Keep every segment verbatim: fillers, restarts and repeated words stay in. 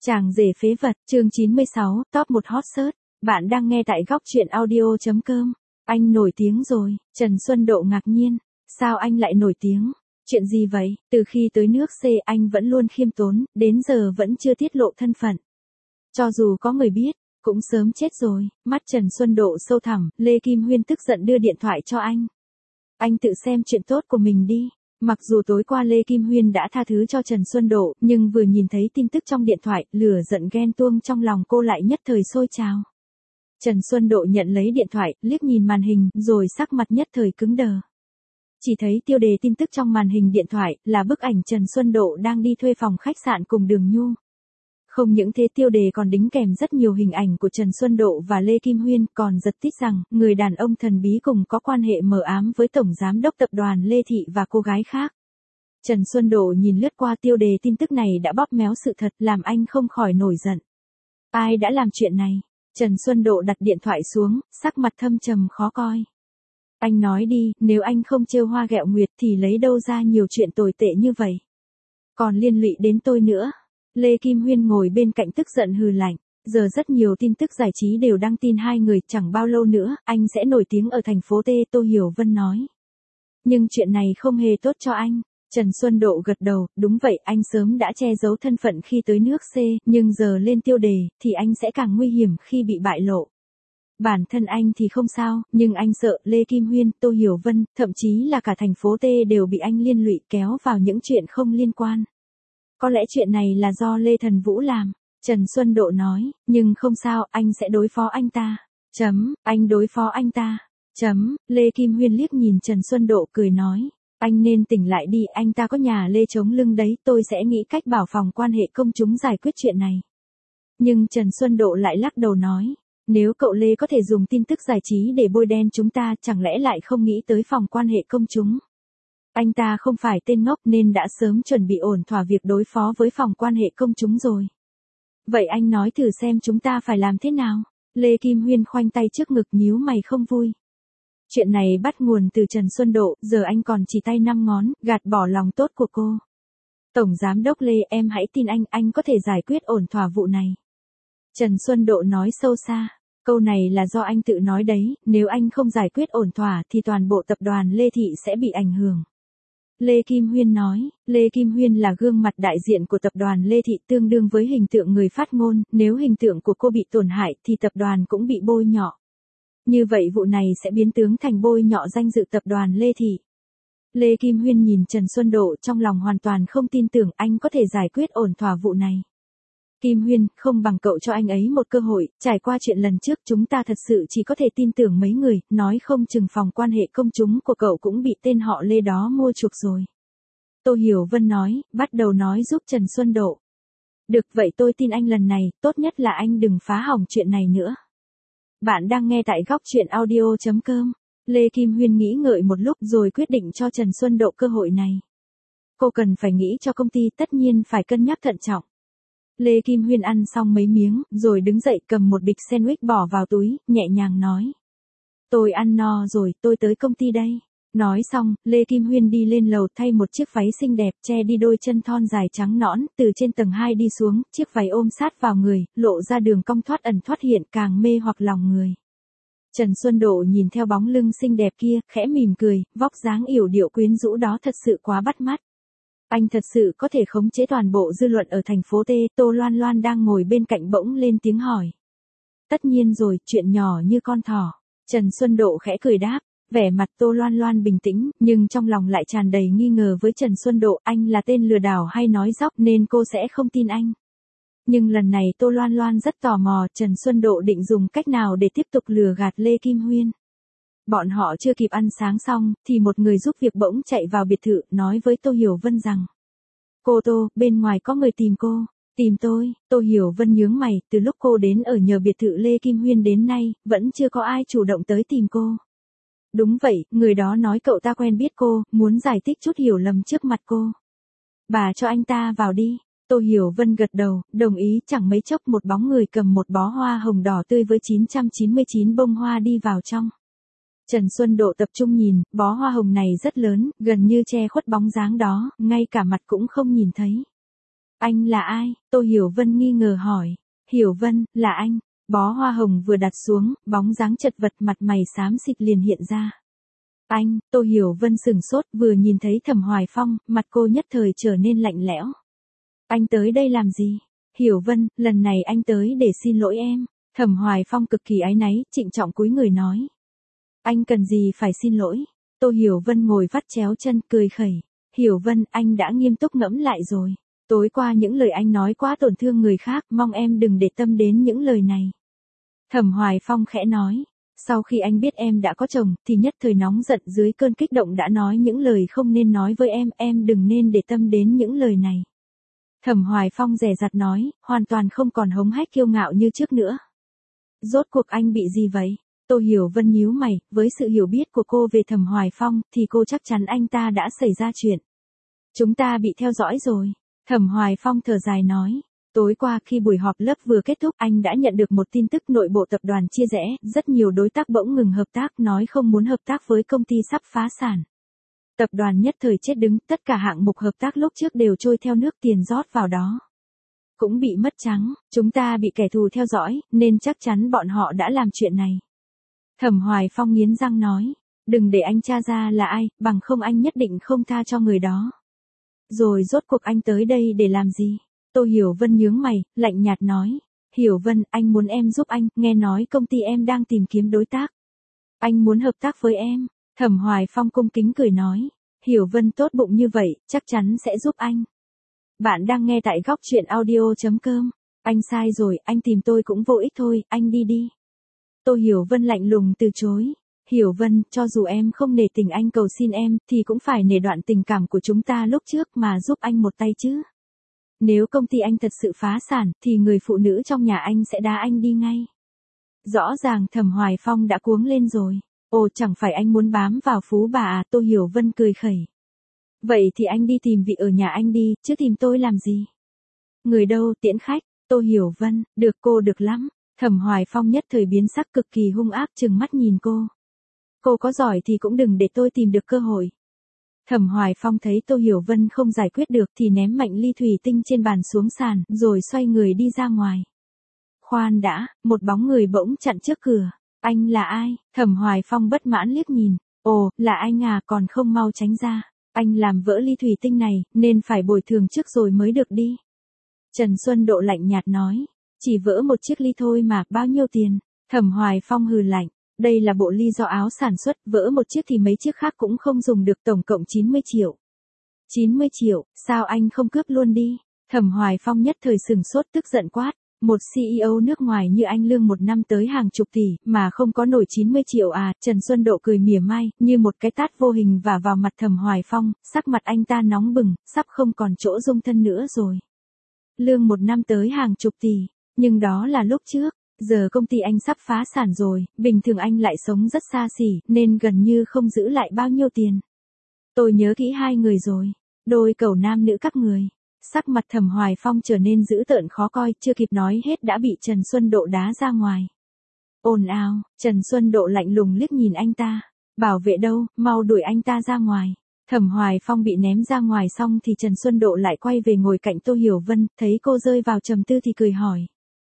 Chàng rể phế vật, chương chín mươi sáu, top một hot search. Bạn đang nghe tại góc truyện audio chấm com. Anh nổi tiếng rồi, Trần Xuân Độ ngạc nhiên. Sao anh lại nổi tiếng? Chuyện gì vậy? Từ khi tới nước C anh vẫn luôn khiêm tốn, đến giờ vẫn chưa tiết lộ thân phận. Cho dù có người biết, cũng sớm chết rồi. Mắt Trần Xuân Độ sâu thẳm, Lê Kim Huyên tức giận đưa điện thoại cho anh. Anh tự xem chuyện tốt của mình đi. Mặc dù tối qua Lê Kim Huyên đã tha thứ cho Trần Xuân Độ, nhưng vừa nhìn thấy tin tức trong điện thoại, lửa giận ghen tuông trong lòng cô lại nhất thời sôi trào. Trần Xuân Độ nhận lấy điện thoại, liếc nhìn màn hình, rồi sắc mặt nhất thời cứng đờ. Chỉ thấy tiêu đề tin tức trong màn hình điện thoại là bức ảnh Trần Xuân Độ đang đi thuê phòng khách sạn cùng Đường Nhu. Không những thế, tiêu đề còn đính kèm rất nhiều hình ảnh của Trần Xuân Độ và Lê Kim Huyên, còn giật tít rằng người đàn ông thần bí cùng có quan hệ mờ ám với tổng giám đốc tập đoàn Lê Thị và cô gái khác. Trần Xuân Độ nhìn lướt qua tiêu đề tin tức này đã bóp méo sự thật, làm anh không khỏi nổi giận. Ai đã làm chuyện này? Trần Xuân Độ đặt điện thoại xuống, sắc mặt thâm trầm khó coi. Anh nói đi, nếu anh không trêu hoa ghẹo nguyệt thì lấy đâu ra nhiều chuyện tồi tệ như vậy? Còn liên lụy đến tôi nữa. Lê Kim Huyên ngồi bên cạnh tức giận hừ lạnh. Giờ rất nhiều tin tức giải trí đều đăng tin hai người, chẳng bao lâu nữa, anh sẽ nổi tiếng ở thành phố T, Tô Hiểu Vân nói. Nhưng chuyện này không hề tốt cho anh. Trần Xuân Độ gật đầu, đúng vậy, anh sớm đã che giấu thân phận khi tới nước C, nhưng giờ lên tiêu đề, thì anh sẽ càng nguy hiểm khi bị bại lộ. Bản thân anh thì không sao, nhưng anh sợ Lê Kim Huyên, Tô Hiểu Vân, thậm chí là cả thành phố T đều bị anh liên lụy kéo vào những chuyện không liên quan. Có lẽ chuyện này là do Lê Thần Vũ làm. Trần Xuân Độ nói, nhưng không sao, anh sẽ đối phó anh ta. Chấm, anh đối phó anh ta. Chấm, Lê Kim Huyên liếc nhìn Trần Xuân Độ cười nói. Anh nên tỉnh lại đi, anh ta có nhà Lê chống lưng đấy, tôi sẽ nghĩ cách bảo phòng quan hệ công chúng giải quyết chuyện này. Nhưng Trần Xuân Độ lại lắc đầu nói, nếu cậu Lê có thể dùng tin tức giải trí để bôi đen chúng ta, chẳng lẽ lại không nghĩ tới phòng quan hệ công chúng? Anh ta không phải tên ngốc nên đã sớm chuẩn bị ổn thỏa việc đối phó với phòng quan hệ công chúng rồi. Vậy anh nói thử xem chúng ta phải làm thế nào? Lê Kim Huyên khoanh tay trước ngực nhíu mày không vui. Chuyện này bắt nguồn từ Trần Xuân Độ, giờ anh còn chỉ tay năm ngón, gạt bỏ lòng tốt của cô. Tổng Giám đốc Lê, em hãy tin anh, anh có thể giải quyết ổn thỏa vụ này. Trần Xuân Độ nói sâu xa, câu này là do anh tự nói đấy, nếu anh không giải quyết ổn thỏa thì toàn bộ tập đoàn Lê Thị sẽ bị ảnh hưởng. Lê Kim Huyên nói, Lê Kim Huyên là gương mặt đại diện của tập đoàn Lê Thị, tương đương với hình tượng người phát ngôn, nếu hình tượng của cô bị tổn hại thì tập đoàn cũng bị bôi nhọ. Như vậy vụ này sẽ biến tướng thành bôi nhọ danh dự tập đoàn Lê Thị. Lê Kim Huyên nhìn Trần Xuân Độ trong lòng hoàn toàn không tin tưởng anh có thể giải quyết ổn thỏa vụ này. Kim Huyên, không bằng cậu cho anh ấy một cơ hội, trải qua chuyện lần trước chúng ta thật sự chỉ có thể tin tưởng mấy người, nói không chừng phòng quan hệ công chúng của cậu cũng bị tên họ Lê đó mua chuộc rồi. Tô Hiểu Vân nói, bắt đầu nói giúp Trần Xuân Độ. Được vậy tôi tin anh lần này, tốt nhất là anh đừng phá hỏng chuyện này nữa. Bạn đang nghe tại góc truyện audio chấm com. Lê Kim Huyên nghĩ ngợi một lúc rồi quyết định cho Trần Xuân Độ cơ hội này. Cô cần phải nghĩ cho công ty, tất nhiên phải cân nhắc thận trọng. Lê Kim Huyên ăn xong mấy miếng, rồi đứng dậy cầm một bịch sandwich bỏ vào túi, nhẹ nhàng nói. Tôi ăn no rồi, tôi tới công ty đây. Nói xong, Lê Kim Huyên đi lên lầu thay một chiếc váy xinh đẹp, che đi đôi chân thon dài trắng nõn, từ trên tầng hai đi xuống, chiếc váy ôm sát vào người, lộ ra đường cong thoát ẩn thoát hiện, càng mê hoặc lòng người. Trần Xuân Độ nhìn theo bóng lưng xinh đẹp kia, khẽ mỉm cười, vóc dáng yểu điệu quyến rũ đó thật sự quá bắt mắt. Anh thật sự có thể khống chế toàn bộ dư luận ở thành phố T, Tô Loan Loan đang ngồi bên cạnh bỗng lên tiếng hỏi. Tất nhiên rồi, chuyện nhỏ như con thỏ. Trần Xuân Độ khẽ cười đáp, vẻ mặt Tô Loan Loan bình tĩnh, nhưng trong lòng lại tràn đầy nghi ngờ với Trần Xuân Độ, anh là tên lừa đảo hay nói dóc nên cô sẽ không tin anh. Nhưng lần này Tô Loan Loan rất tò mò, Trần Xuân Độ định dùng cách nào để tiếp tục lừa gạt Lê Kim Huyên. Bọn họ chưa kịp ăn sáng xong, thì một người giúp việc bỗng chạy vào biệt thự, nói với Tô Hiểu Vân rằng. Cô Tô, bên ngoài có người tìm cô. Tìm tôi, Tô Hiểu Vân nhướng mày, từ lúc cô đến ở nhờ biệt thự Lê Kim Huyên đến nay, vẫn chưa có ai chủ động tới tìm cô. Đúng vậy, người đó nói cậu ta quen biết cô, muốn giải thích chút hiểu lầm trước mặt cô. Bà cho anh ta vào đi. Tô Hiểu Vân gật đầu, đồng ý, chẳng mấy chốc một bóng người cầm một bó hoa hồng đỏ tươi với chín trăm chín mươi chín bông hoa đi vào trong. Trần Xuân Độ tập trung nhìn, bó hoa hồng này rất lớn, gần như che khuất bóng dáng đó, ngay cả mặt cũng không nhìn thấy. Anh là ai? Tô Hiểu Vân nghi ngờ hỏi. Hiểu Vân, là anh. Bó hoa hồng vừa đặt xuống, bóng dáng chật vật mặt mày xám xịt liền hiện ra. Anh, Tô Hiểu Vân sửng sốt vừa nhìn thấy Thẩm Hoài Phong, mặt cô nhất thời trở nên lạnh lẽo. Anh tới đây làm gì? Hiểu Vân, lần này anh tới để xin lỗi em. Thẩm Hoài Phong cực kỳ áy náy, trịnh trọng cúi người nói. Anh cần gì phải xin lỗi? Tô Hiểu Vân ngồi vắt chéo chân cười khẩy. Hiểu Vân, anh đã nghiêm túc ngẫm lại rồi. Tối qua những lời anh nói quá tổn thương người khác, mong em đừng để tâm đến những lời này. Thẩm Hoài Phong khẽ nói. Sau khi anh biết em đã có chồng, thì nhất thời nóng giận dưới cơn kích động đã nói những lời không nên nói với em, em đừng nên để tâm đến những lời này. Thẩm Hoài Phong dè dặt nói, hoàn toàn không còn hống hách kiêu ngạo như trước nữa. Rốt cuộc anh bị gì vậy? Tô Hiểu Vân nhíu mày, với sự hiểu biết của cô về Thẩm Hoài Phong, thì cô chắc chắn anh ta đã xảy ra chuyện. Chúng ta bị theo dõi rồi. Thẩm Hoài Phong thở dài nói. Tối qua khi buổi họp lớp vừa kết thúc, anh đã nhận được một tin tức nội bộ tập đoàn chia rẽ, rất nhiều đối tác bỗng ngừng hợp tác, nói không muốn hợp tác với công ty sắp phá sản. Tập đoàn nhất thời chết đứng, tất cả hạng mục hợp tác lúc trước đều trôi theo nước, tiền rót vào đó cũng bị mất trắng, chúng ta bị kẻ thù theo dõi, nên chắc chắn bọn họ đã làm chuyện này. Thẩm Hoài Phong nghiến răng nói, đừng để anh tra ra là ai, bằng không anh nhất định không tha cho người đó. Rồi rốt cuộc anh tới đây để làm gì? Tô Hiểu Vân nhướng mày, lạnh nhạt nói. Hiểu Vân, anh muốn em giúp anh, nghe nói công ty em đang tìm kiếm đối tác. Anh muốn hợp tác với em. Thẩm Hoài Phong cung kính cười nói. Hiểu Vân tốt bụng như vậy, chắc chắn sẽ giúp anh. Bạn đang nghe tại góc truyện audio chấm com. Anh sai rồi, anh tìm tôi cũng vô ích thôi, anh đi đi. Tô Hiểu Vân lạnh lùng từ chối. Hiểu Vân, cho dù em không nể tình anh cầu xin em, thì cũng phải nể đoạn tình cảm của chúng ta lúc trước mà giúp anh một tay chứ. Nếu công ty anh thật sự phá sản, thì người phụ nữ trong nhà anh sẽ đá anh đi ngay. Rõ ràng Thẩm Hoài Phong đã cuống lên rồi. Ồ, chẳng phải anh muốn bám vào phú bà à? Tô Hiểu Vân cười khẩy. Vậy thì anh đi tìm vị ở nhà anh đi, chứ tìm tôi làm gì? Người đâu, tiễn khách. Tô Hiểu Vân, được cô được lắm. Thẩm Hoài Phong nhất thời biến sắc cực kỳ hung ác trừng mắt nhìn cô. Cô có giỏi thì cũng đừng để tôi tìm được cơ hội. Thẩm Hoài Phong thấy Tô Hiểu Vân không giải quyết được thì ném mạnh ly thủy tinh trên bàn xuống sàn, rồi xoay người đi ra ngoài. Khoan đã, một bóng người bỗng chặn trước cửa. Anh là ai? Thẩm Hoài Phong bất mãn liếc nhìn. Ồ, là anh à, còn không mau tránh ra. Anh làm vỡ ly thủy tinh này, nên phải bồi thường trước rồi mới được đi. Trần Xuân Độ lạnh nhạt nói. Chỉ vỡ một chiếc ly thôi mà, bao nhiêu tiền? Thẩm Hoài Phong hừ lạnh. Đây là bộ ly do Áo sản xuất, vỡ một chiếc thì mấy chiếc khác cũng không dùng được, tổng cộng chín mươi triệu. chín mươi triệu, sao anh không cướp luôn đi? Thẩm Hoài Phong nhất thời sừng sốt tức giận quát. Một xê e ô nước ngoài như anh lương một năm tới hàng chục tỷ, mà không có nổi chín mươi triệu à? Trần Xuân Độ cười mỉa mai, như một cái tát vô hình vả vào mặt Thẩm Hoài Phong, sắc mặt anh ta nóng bừng, sắp không còn chỗ dung thân nữa rồi. Lương một năm tới hàng chục tỷ, nhưng đó là lúc trước. Giờ công ty anh sắp phá sản rồi, bình thường anh lại sống rất xa xỉ, nên gần như không giữ lại bao nhiêu tiền. Tôi nhớ kỹ hai người rồi, đôi cẩu nam nữ các người. Sắc mặt Thẩm Hoài Phong trở nên dữ tợn khó coi, chưa kịp nói hết đã bị Trần Xuân Độ đá ra ngoài. Ồn ào, Trần Xuân Độ lạnh lùng liếc nhìn anh ta. Bảo vệ đâu, mau đuổi anh ta ra ngoài. Thẩm Hoài Phong bị ném ra ngoài xong thì Trần Xuân Độ lại quay về ngồi cạnh Tô Hiểu Vân, thấy cô rơi vào trầm tư thì cười hỏi.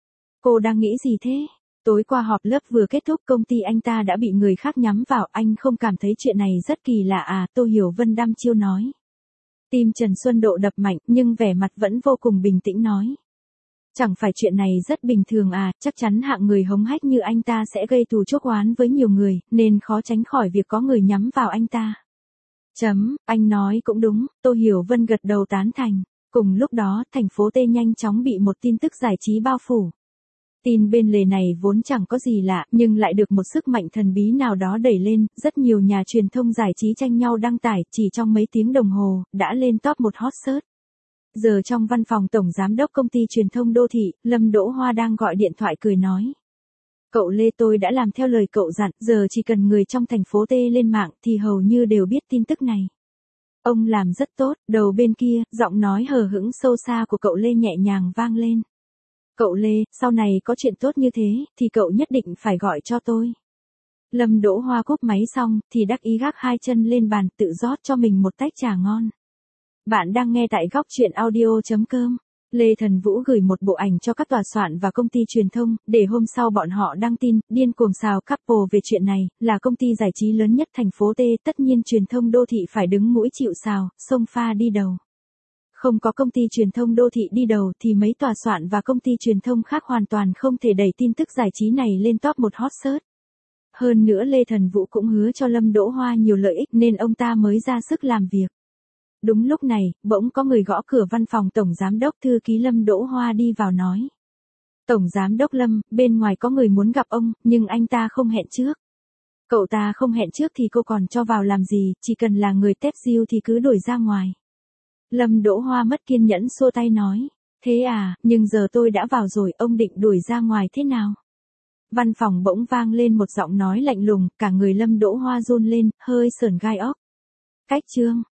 Cô đang nghĩ gì thế? Tối qua họp lớp vừa kết thúc, công ty anh ta đã bị người khác nhắm vào, anh không cảm thấy chuyện này rất kỳ lạ à? Tô Hiểu Vân đăm chiêu nói. Tim Trần Xuân Độ đập mạnh, nhưng vẻ mặt vẫn vô cùng bình tĩnh nói. Chẳng phải chuyện này rất bình thường à, chắc chắn hạng người hống hách như anh ta sẽ gây thù chuốc oán với nhiều người, nên khó tránh khỏi việc có người nhắm vào anh ta. Chấm, anh nói cũng đúng, Tô Hiểu Vân gật đầu tán thành. Cùng lúc đó, thành phố T nhanh chóng bị một tin tức giải trí bao phủ. Tin bên lề này vốn chẳng có gì lạ, nhưng lại được một sức mạnh thần bí nào đó đẩy lên, rất nhiều nhà truyền thông giải trí tranh nhau đăng tải, chỉ trong mấy tiếng đồng hồ, đã lên top một hot search. Giờ trong văn phòng Tổng Giám đốc Công ty Truyền thông Đô thị, Lâm Đỗ Hoa đang gọi điện thoại cười nói. Cậu Lê, tôi đã làm theo lời cậu dặn, giờ chỉ cần người trong thành phố T lên mạng thì hầu như đều biết tin tức này. Ông làm rất tốt. Đầu bên kia, giọng nói hờ hững sâu xa của cậu Lê nhẹ nhàng vang lên. Cậu Lê, sau này có chuyện tốt như thế, thì cậu nhất định phải gọi cho tôi. Lâm Đỗ Hoa cúp máy xong, thì đắc ý gác hai chân lên bàn, tự rót cho mình một tách trà ngon. Bạn đang nghe tại góc truyện audio chấm com. Lê Thần Vũ gửi một bộ ảnh cho các tòa soạn và công ty truyền thông, để hôm sau bọn họ đăng tin, điên cuồng xào couple về chuyện này, là công ty giải trí lớn nhất thành phố T, tất nhiên truyền thông đô thị phải đứng mũi chịu sào, xông pha đi đầu. Không có công ty truyền thông đô thị đi đầu thì mấy tòa soạn và công ty truyền thông khác hoàn toàn không thể đẩy tin tức giải trí này lên top một hot search. Hơn nữa Lê Thần Vũ cũng hứa cho Lâm Đỗ Hoa nhiều lợi ích nên ông ta mới ra sức làm việc. Đúng lúc này, bỗng có người gõ cửa văn phòng Tổng Giám đốc Thư ký Lâm Đỗ Hoa đi vào nói. Tổng Giám đốc Lâm, bên ngoài có người muốn gặp ông, nhưng anh ta không hẹn trước. Cậu ta không hẹn trước thì cô còn cho vào làm gì, chỉ cần là người tép diêu thì cứ đuổi ra ngoài. Lâm Đỗ Hoa mất kiên nhẫn xua tay nói. Thế à, nhưng giờ tôi đã vào rồi, ông định đuổi ra ngoài thế nào? Văn phòng bỗng vang lên một giọng nói lạnh lùng, cả người Lâm Đỗ Hoa run lên, hơi sởn gai óc. Cách chương